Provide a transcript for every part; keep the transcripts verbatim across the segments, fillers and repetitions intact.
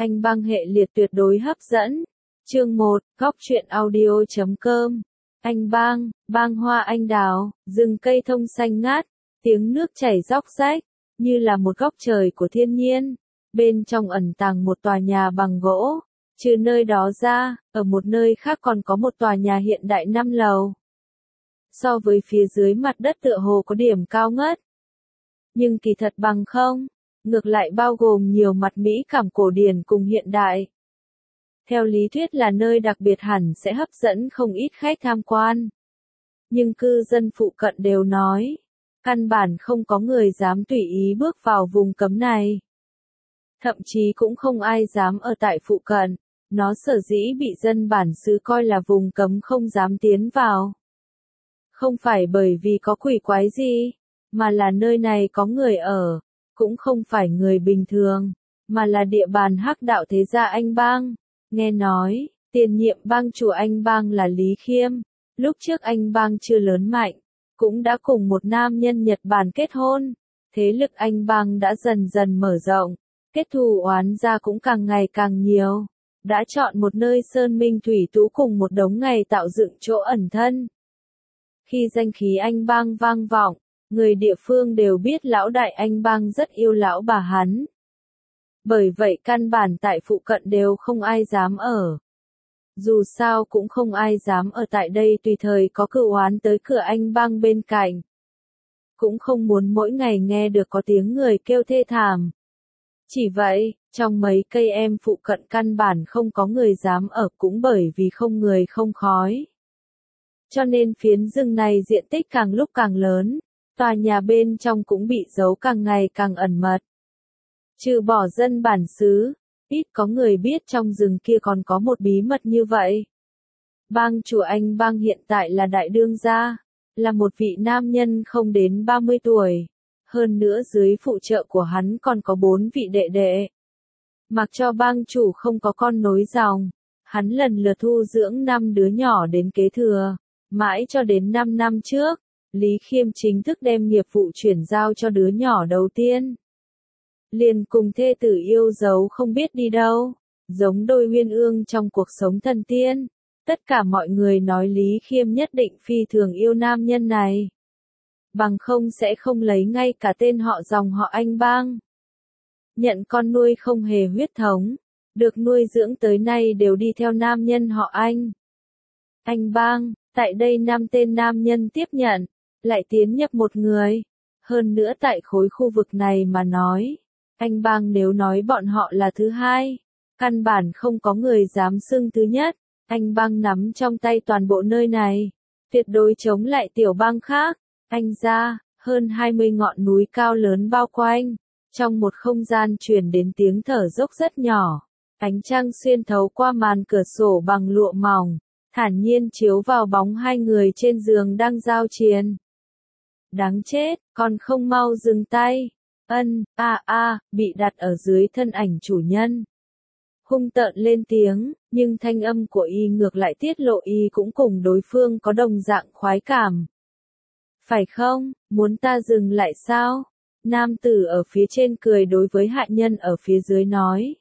Anh bang hệ liệt tuyệt đối hấp dẫn. Chương một, góc truyện audio chấm com. Anh bang, bang hoa anh đào, rừng cây thông xanh ngát, tiếng nước chảy róc rách, như là một góc trời của thiên nhiên. Bên trong ẩn tàng một tòa nhà bằng gỗ. Trừ nơi đó ra, ở một nơi khác còn có một tòa nhà hiện đại năm lầu. So với phía dưới mặt đất tựa hồ có điểm cao ngất. Nhưng kỳ thật bằng không, ngược lại bao gồm nhiều mặt mỹ cảm cổ điển cùng hiện đại. Theo lý thuyết là nơi đặc biệt hẳn sẽ hấp dẫn không ít khách tham quan. Nhưng cư dân phụ cận đều nói, căn bản không có người dám tùy ý bước vào vùng cấm này. Thậm chí cũng không ai dám ở tại phụ cận, nó sở dĩ bị dân bản xứ coi là vùng cấm không dám tiến vào. Không phải bởi vì có quỷ quái gì, mà là nơi này có người ở, cũng không phải người bình thường, mà là địa bàn hắc đạo thế gia Anh bang. Nghe nói, tiền nhiệm bang chủ Anh bang là Lý Khiêm, lúc trước Anh bang chưa lớn mạnh, cũng đã cùng một nam nhân Nhật Bản kết hôn, thế lực Anh bang đã dần dần mở rộng, kết thù oán gia cũng càng ngày càng nhiều, đã chọn một nơi sơn minh thủy tú cùng một đống ngày tạo dựng chỗ ẩn thân. Khi danh khí Anh bang vang vọng, người địa phương đều biết lão đại Anh bang rất yêu lão bà hắn. Bởi vậy căn bản tại phụ cận đều không ai dám ở. Dù sao cũng không ai dám ở tại đây tùy thời có cựu oán tới cửa Anh bang bên cạnh. Cũng không muốn mỗi ngày nghe được có tiếng người kêu thê thảm. Chỉ vậy, trong mấy cây em phụ cận căn bản không có người dám ở cũng bởi vì không người không khói. Cho nên phiến rừng này diện tích càng lúc càng lớn, tòa nhà bên trong cũng bị giấu càng ngày càng ẩn mật. Trừ bỏ dân bản xứ, ít có người biết trong rừng kia còn có một bí mật như vậy. Bang chủ Anh bang hiện tại là đại đương gia, là một vị nam nhân không đến ba mươi tuổi. Hơn nữa dưới phụ trợ của hắn còn có bốn vị đệ đệ. Mặc cho bang chủ không có con nối dòng, hắn lần lượt thu dưỡng năm đứa nhỏ đến kế thừa. Mãi cho đến năm năm trước, Lý Khiêm chính thức đem nghiệp vụ chuyển giao cho đứa nhỏ đầu tiên. Liền cùng thê tử yêu dấu không biết đi đâu, giống đôi uyên ương trong cuộc sống thần tiên. Tất cả mọi người nói Lý Khiêm nhất định phi thường yêu nam nhân này. Bằng không sẽ không lấy ngay cả tên họ dòng họ Anh bang. Nhận con nuôi không hề huyết thống, được nuôi dưỡng tới nay đều đi theo nam nhân họ Anh. Anh bang, tại đây năm tên nam nhân tiếp nhận, lại tiến nhập một người. Hơn nữa tại khối khu vực này mà nói, Anh bang nếu nói bọn họ là thứ hai, căn bản không có người dám xưng thứ nhất. Anh bang nắm trong tay toàn bộ nơi này, tuyệt đối chống lại tiểu bang khác. Anh ra, hơn hai mươi ngọn núi cao lớn bao quanh, trong một không gian truyền đến tiếng thở dốc rất nhỏ. Ánh trăng xuyên thấu qua màn cửa sổ bằng lụa mỏng, thản nhiên chiếu vào bóng hai người trên giường đang giao chiến. Đáng chết, còn không mau dừng tay. Ân, a a, bị đặt ở dưới thân ảnh chủ nhân. Hung tợn lên tiếng, nhưng thanh âm của y ngược lại tiết lộ y cũng cùng đối phương có đồng dạng khoái cảm. Phải không, muốn ta dừng lại sao? Nam tử ở phía trên cười đối với hạ nhân ở phía dưới nói.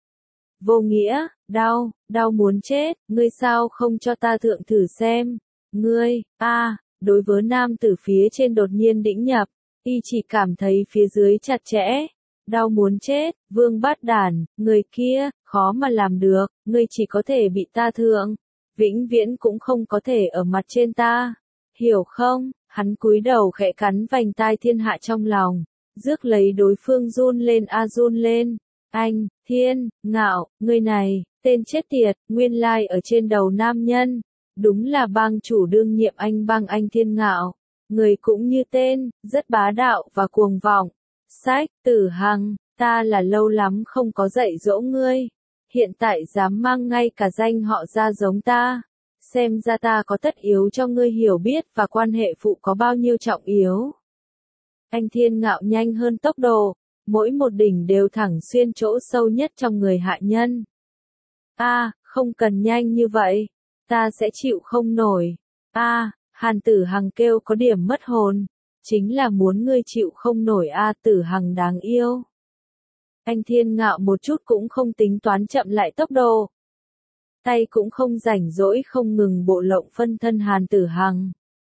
Vô nghĩa, đau, đau muốn chết, ngươi sao không cho ta thượng thử xem? Ngươi, a, à, đối với nam tử phía trên đột nhiên đĩnh nhập, y chỉ cảm thấy phía dưới chặt chẽ. Đau muốn chết, vương bát đản, người kia, khó mà làm được, ngươi chỉ có thể bị ta thượng, vĩnh viễn cũng không có thể ở mặt trên ta, hiểu không? Hắn cúi đầu khẽ cắn vành tai thiên hạ trong lòng, rước lấy đối phương run lên a run lên, anh, thiên, ngạo, người này, tên chết tiệt, nguyên lai ở trên đầu nam nhân, đúng là bang chủ đương nhiệm Anh bang Anh Thiên Ngạo, người cũng như tên, rất bá đạo và cuồng vọng. Sách, Tử Hằng, ta là lâu lắm không có dạy dỗ ngươi, hiện tại dám mang ngay cả danh họ ra giống ta, xem ra ta có tất yếu cho ngươi hiểu biết và quan hệ phụ có bao nhiêu trọng yếu. Anh Thiên Ngạo nhanh hơn tốc độ, mỗi một đỉnh đều thẳng xuyên chỗ sâu nhất trong người hạ nhân. A, à, không cần nhanh như vậy, ta sẽ chịu không nổi. A, à, Hàn Tử Hằng kêu có điểm mất hồn. Chính là muốn ngươi chịu không nổi a à, Tử Hằng đáng yêu. Anh Thiên Ngạo một chút cũng không tính toán chậm lại tốc độ. Tay cũng không rảnh rỗi không ngừng bộ lộng phân thân Hàn Tử Hằng.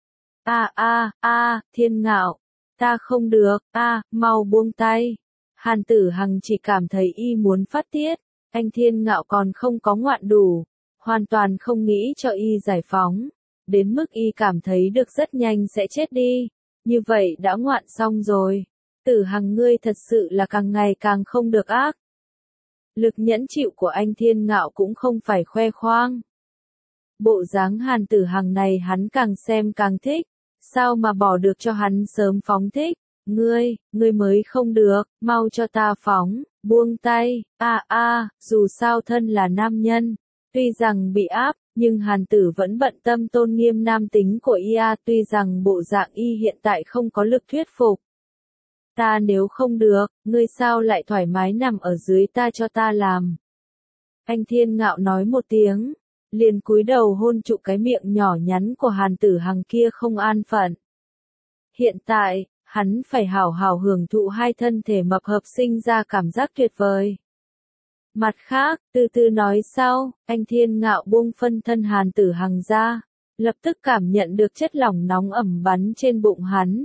A a a, Thiên Ngạo, ta không được, a, mau buông tay. Hàn Tử Hằng chỉ cảm thấy y muốn phát tiết, anh Thiên Ngạo còn không có ngoạn đủ, hoàn toàn không nghĩ cho y giải phóng, đến mức y cảm thấy được rất nhanh sẽ chết đi, như vậy đã ngoạn xong rồi. Tử Hằng ngươi thật sự là càng ngày càng không được ác. Lực nhẫn chịu của anh Thiên Ngạo cũng không phải khoe khoang. Bộ dáng Hàn Tử Hằng này hắn càng xem càng thích, sao mà bỏ được cho hắn sớm phóng thích. Ngươi, ngươi mới không được, mau cho ta phóng, buông tay, a a, dù sao thân là nam nhân, tuy rằng bị áp, nhưng Hàn Tử vẫn bận tâm tôn nghiêm nam tính của y a, tuy rằng bộ dạng y hiện tại không có lực thuyết phục. Ta nếu không được, ngươi sao lại thoải mái nằm ở dưới ta cho ta làm. Anh Thiên Ngạo nói một tiếng, liền cúi đầu hôn trụ cái miệng nhỏ nhắn của Hàn Tử Hằng kia không an phận. Hiện tại, hắn phải hảo hảo hưởng thụ hai thân thể mập hợp sinh ra cảm giác tuyệt vời. Mặt khác, từ từ nói sau, anh Thiên Ngạo buông phân thân Hàn Tử Hằng ra, lập tức cảm nhận được chất lỏng nóng ẩm bắn trên bụng hắn.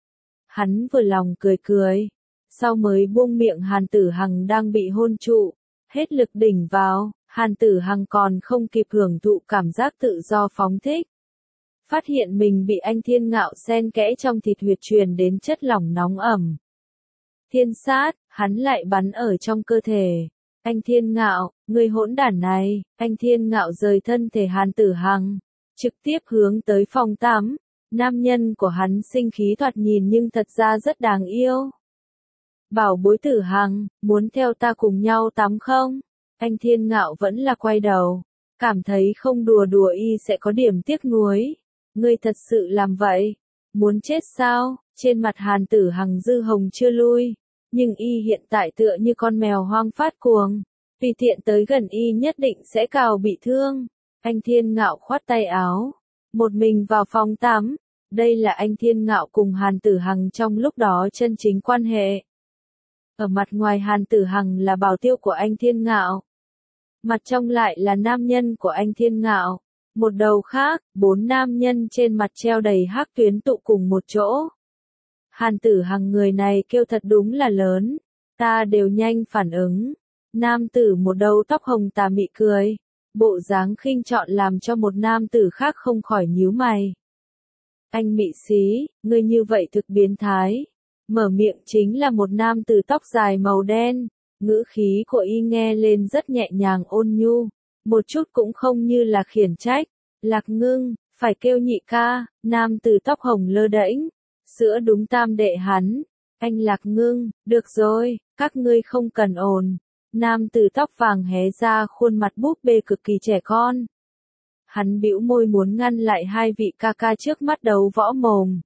Hắn vừa lòng cười cười, sau mới buông miệng Hàn Tử Hằng đang bị hôn trụ, hết lực đỉnh vào, Hàn Tử Hằng còn không kịp hưởng thụ cảm giác tự do phóng thích. Phát hiện mình bị anh Thiên Ngạo xen kẽ trong thịt huyệt truyền đến chất lỏng nóng ẩm. Thiên sát, hắn lại bắn ở trong cơ thể. Anh Thiên Ngạo, người hỗn đản này, anh Thiên Ngạo rời thân thể Hàn Tử Hằng, trực tiếp hướng tới phòng tắm. Nam nhân của hắn sinh khí thoạt nhìn nhưng thật ra rất đáng yêu. Bảo bối Tử Hằng, muốn theo ta cùng nhau tắm không? Anh Thiên Ngạo vẫn là quay đầu, cảm thấy không đùa đùa y sẽ có điểm tiếc nuối. Ngươi thật sự làm vậy? Muốn chết sao? Trên mặt Hàn Tử Hằng dư hồng chưa lui, nhưng y hiện tại tựa như con mèo hoang phát cuồng, tùy tiện tới gần y nhất định sẽ cào bị thương. Anh Thiên Ngạo khoát tay áo, một mình vào phòng tắm. Đây là anh Thiên Ngạo cùng Hàn Tử Hằng trong lúc đó chân chính quan hệ. Ở mặt ngoài Hàn Tử Hằng là bảo tiêu của anh Thiên Ngạo, mặt trong lại là nam nhân của anh Thiên Ngạo. Một đầu khác, bốn nam nhân trên mặt treo đầy hắc tuyến tụ cùng một chỗ. Hàn Tử Hằng người này kêu thật đúng là lớn, ta đều nhanh phản ứng. Nam tử một đầu tóc hồng tà mị cười, bộ dáng khinh trọn làm cho một nam tử khác không khỏi nhíu mày. Anh mị xí, ngươi như vậy thực biến thái. Mở miệng chính là một nam tử tóc dài màu đen, ngữ khí của y nghe lên rất nhẹ nhàng ôn nhu, một chút cũng không như là khiển trách. Lạc Ngưng, phải kêu nhị ca, nam tử tóc hồng lơ đễnh, sữa đúng tam đệ hắn. Anh Lạc Ngưng, được rồi, các ngươi không cần ồn. Nam tử tóc vàng hé ra khuôn mặt búp bê cực kỳ trẻ con. Hắn bĩu môi muốn ngăn lại hai vị ca ca trước mắt đấu võ mồm.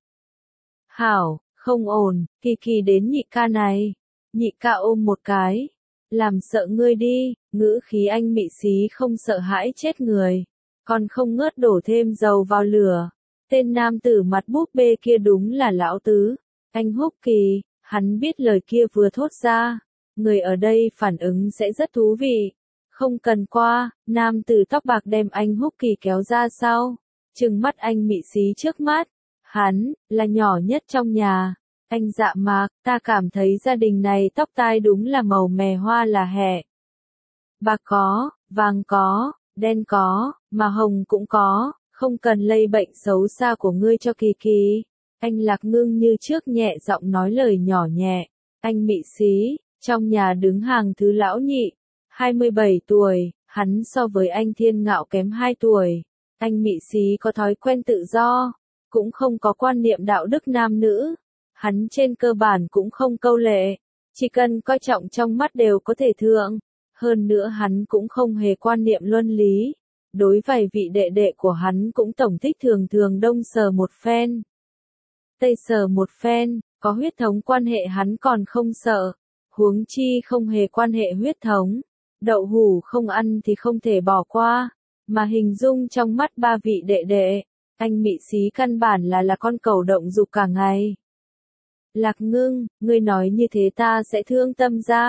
Hảo, không ổn, kỳ kỳ đến nhị ca này. Nhị ca ôm một cái. Làm sợ ngươi đi, ngữ khí anh mị xí không sợ hãi chết người. Còn không ngớt đổ thêm dầu vào lửa. Tên nam tử mặt búp bê kia đúng là lão tứ. Anh Húc Kỳ, hắn biết lời kia vừa thốt ra. Người ở đây phản ứng sẽ rất thú vị. Không cần qua, nam tử tóc bạc đem anh Húc Kỳ kéo ra sau. Trừng mắt anh mị xí trước mắt. Hắn, là nhỏ nhất trong nhà. Anh Dạ Mạc, ta cảm thấy gia đình này tóc tai đúng là màu mè hoa là hẹ. Bạc có, vàng có, đen có, mà hồng cũng có, không cần lây bệnh xấu xa của ngươi cho Kỳ Kỳ. Anh Lạc Ngưng như trước nhẹ giọng nói lời nhỏ nhẹ. Anh mị xí, trong nhà đứng hàng thứ lão nhị, hai mươi bảy tuổi, hắn so với anh Thiên Ngạo kém hai tuổi. Anh mị xí có thói quen tự do, cũng không có quan niệm đạo đức nam nữ. Hắn trên cơ bản cũng không câu lệ, chỉ cần coi trọng trong mắt đều có thể thượng. Hơn nữa hắn cũng không hề quan niệm luân lý. Đối vài vị đệ đệ của hắn cũng tổng thích thường thường đông sờ một phen, tây sờ một phen, có huyết thống quan hệ hắn còn không sợ. Huống chi không hề quan hệ huyết thống. Đậu hủ không ăn thì không thể bỏ qua. Mà hình dung trong mắt ba vị đệ đệ, anh mị xí căn bản là là con cẩu động dục cả ngày. Lạc Ngưng, ngươi nói như thế ta sẽ thương tâm ra.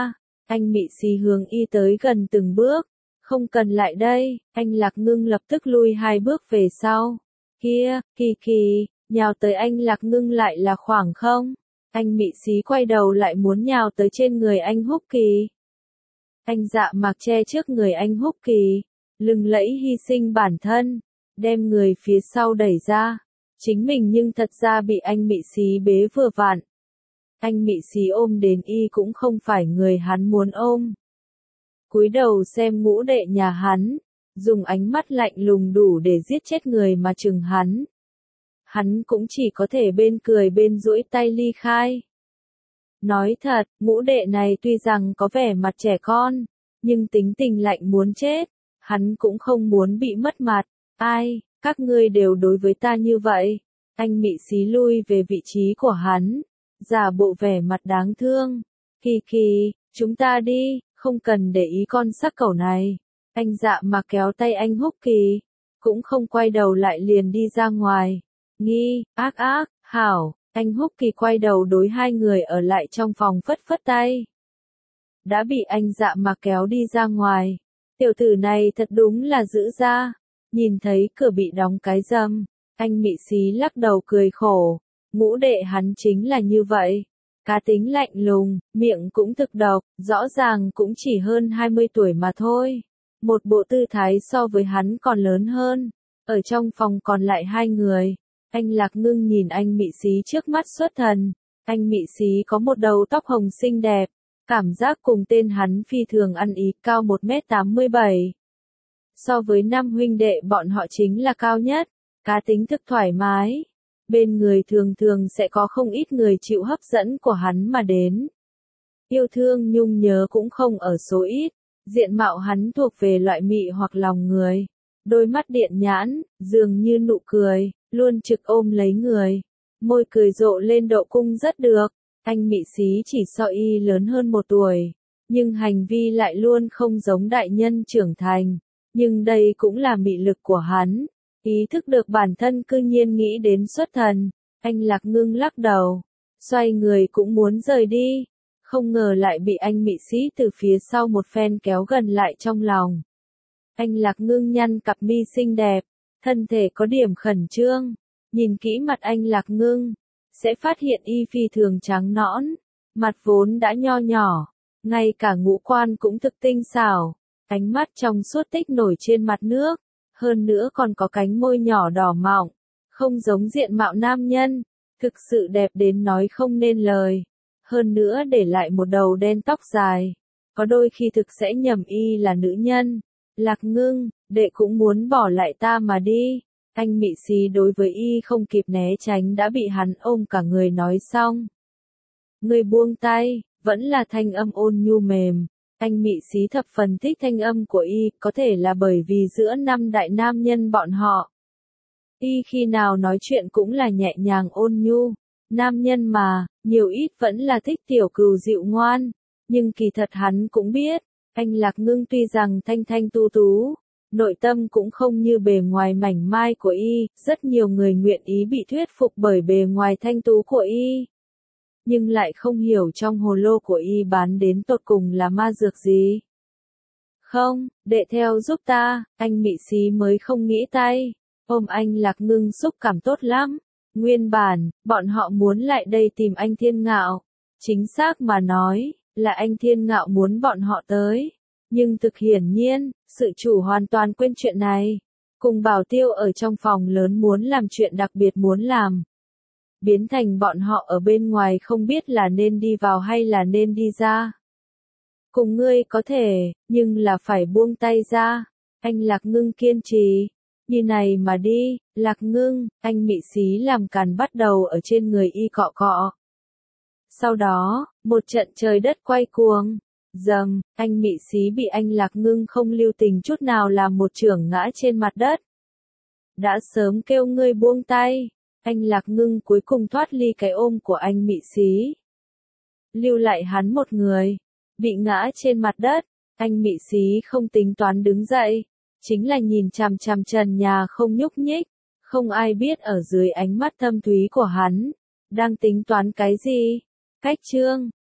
Anh Mị Xí hướng y tới gần từng bước. Không cần lại đây, anh Lạc Ngưng lập tức lui hai bước về sau. Kia, Kỳ Kỳ, nhào tới anh Lạc Ngưng lại là khoảng không? Anh Mị Xí quay đầu lại muốn nhào tới trên người anh Húc Kỳ. Anh Dạ Mạc che trước người anh Húc Kỳ, lừng lẫy hy sinh bản thân, đem người phía sau đẩy ra. Chính mình nhưng thật ra bị anh Mị Xí bế vừa vặn. Anh Mị Xí ôm đến y cũng không phải người hắn muốn ôm. Cúi đầu xem ngũ đệ nhà hắn, dùng ánh mắt lạnh lùng đủ để giết chết người mà chừng hắn. Hắn cũng chỉ có thể bên cười bên duỗi tay ly khai. Nói thật, ngũ đệ này tuy rằng có vẻ mặt trẻ con, nhưng tính tình lạnh muốn chết, hắn cũng không muốn bị mất mặt. Ai, các ngươi đều đối với ta như vậy. Anh Mị Xí lui về vị trí của hắn, giả bộ vẻ mặt đáng thương. Kỳ Kỳ, chúng ta đi, không cần để ý con sắc cẩu này. Anh Dạ Mạc kéo tay anh Húc Kỳ, cũng không quay đầu lại liền đi ra ngoài. Nghi, ác ác, hảo, anh Húc Kỳ quay đầu đối hai người ở lại trong phòng phất phất tay. Đã bị anh Dạ Mạc kéo đi ra ngoài. Tiểu tử này thật đúng là dữ da. Nhìn thấy cửa bị đóng cái rầm, anh Mị Xí lắc đầu cười khổ. Ngũ đệ hắn chính là như vậy. Cá tính lạnh lùng, miệng cũng thực độc, rõ ràng cũng chỉ hơn hai mươi tuổi mà thôi. Một bộ tư thái so với hắn còn lớn hơn. Ở trong phòng còn lại hai người. Anh Lạc Ngưng nhìn anh Mị Xí trước mắt xuất thần. Anh Mị Xí có một đầu tóc hồng xinh đẹp. Cảm giác cùng tên hắn phi thường ăn ý, cao một mét tám mươi bảy. So với năm huynh đệ bọn họ chính là cao nhất. Cá tính thực thoải mái. Bên người thường thường sẽ có không ít người chịu hấp dẫn của hắn mà đến. Yêu thương nhung nhớ cũng không ở số ít. Diện mạo hắn thuộc về loại mị hoặc lòng người. Đôi mắt điện nhãn, dường như nụ cười, luôn trực ôm lấy người. Môi cười rộ lên độ cung rất được. Anh Mị Xí chỉ so y lớn hơn một tuổi. Nhưng hành vi lại luôn không giống đại nhân trưởng thành. Nhưng đây cũng là mị lực của hắn. Ý thức được bản thân cư nhiên nghĩ đến xuất thần. Anh Lạc Ngưng lắc đầu. Xoay người cũng muốn rời đi. Không ngờ lại bị anh Mị Xí từ phía sau một phen kéo gần lại trong lòng. Anh Lạc Ngưng nhăn cặp mi xinh đẹp. Thân thể có điểm khẩn trương. Nhìn kỹ mặt anh Lạc Ngưng. Sẽ phát hiện y phi thường trắng nõn. Mặt vốn đã nho nhỏ. Ngay cả ngũ quan cũng thực tinh xảo. Ánh mắt trong suốt tích nổi trên mặt nước. Hơn nữa còn có cánh môi nhỏ đỏ mọng. Không giống diện mạo nam nhân. Thực sự đẹp đến nói không nên lời. Hơn nữa để lại một đầu đen tóc dài. Có đôi khi thực sẽ nhầm y là nữ nhân. Lạc Ngưng, đệ cũng muốn bỏ lại ta mà đi. Anh Mị Xí đối với y không kịp né tránh đã bị hắn ôm cả người nói xong. Người buông tay, vẫn là thanh âm ôn nhu mềm. Anh Mị Xí thập phần thích thanh âm của y, có thể là bởi vì giữa năm đại nam nhân bọn họ. Y khi nào nói chuyện cũng là nhẹ nhàng ôn nhu. Nam nhân mà, nhiều ít vẫn là thích tiểu cừu dịu ngoan. Nhưng kỳ thật hắn cũng biết, anh Lạc Ngưng tuy rằng thanh thanh tu tú, nội tâm cũng không như bề ngoài mảnh mai của y, rất nhiều người nguyện ý bị thuyết phục bởi bề ngoài thanh tú của y. Nhưng lại không hiểu trong hồ lô của y bán đến tột cùng là ma dược gì. Không, đệ theo giúp ta, anh Mị Xí mới không nghĩ tay. Ôm anh Lạc Ngưng xúc cảm tốt lắm. Nguyên bản, bọn họ muốn lại đây tìm anh Thiên Ngạo. Chính xác mà nói, là anh Thiên Ngạo muốn bọn họ tới. Nhưng thực hiển nhiên, sự chủ hoàn toàn quên chuyện này. Cùng Bảo Tiêu ở trong phòng lớn muốn làm chuyện đặc biệt muốn làm. Biến thành bọn họ ở bên ngoài không biết là nên đi vào hay là nên đi ra. Cùng ngươi có thể, nhưng là phải buông tay ra. Anh Lạc Ngưng kiên trì. Như này mà đi, Lạc Ngưng, anh Mị Xí làm càn bắt đầu ở trên người y cọ cọ. Sau đó, một trận trời đất quay cuồng. Dầm, anh Mị Xí bị anh Lạc Ngưng không lưu tình chút nào làm một chưởng ngã trên mặt đất. Đã sớm kêu ngươi buông tay. Anh Lạc Ngưng cuối cùng thoát ly cái ôm của anh Mị Xí. Lưu lại hắn một người. Bị ngã trên mặt đất. Anh Mị Xí không tính toán đứng dậy. Chính là nhìn chằm chằm trần nhà không nhúc nhích. Không ai biết ở dưới ánh mắt thâm thúy của hắn. Đang tính toán cái gì? Cách chương.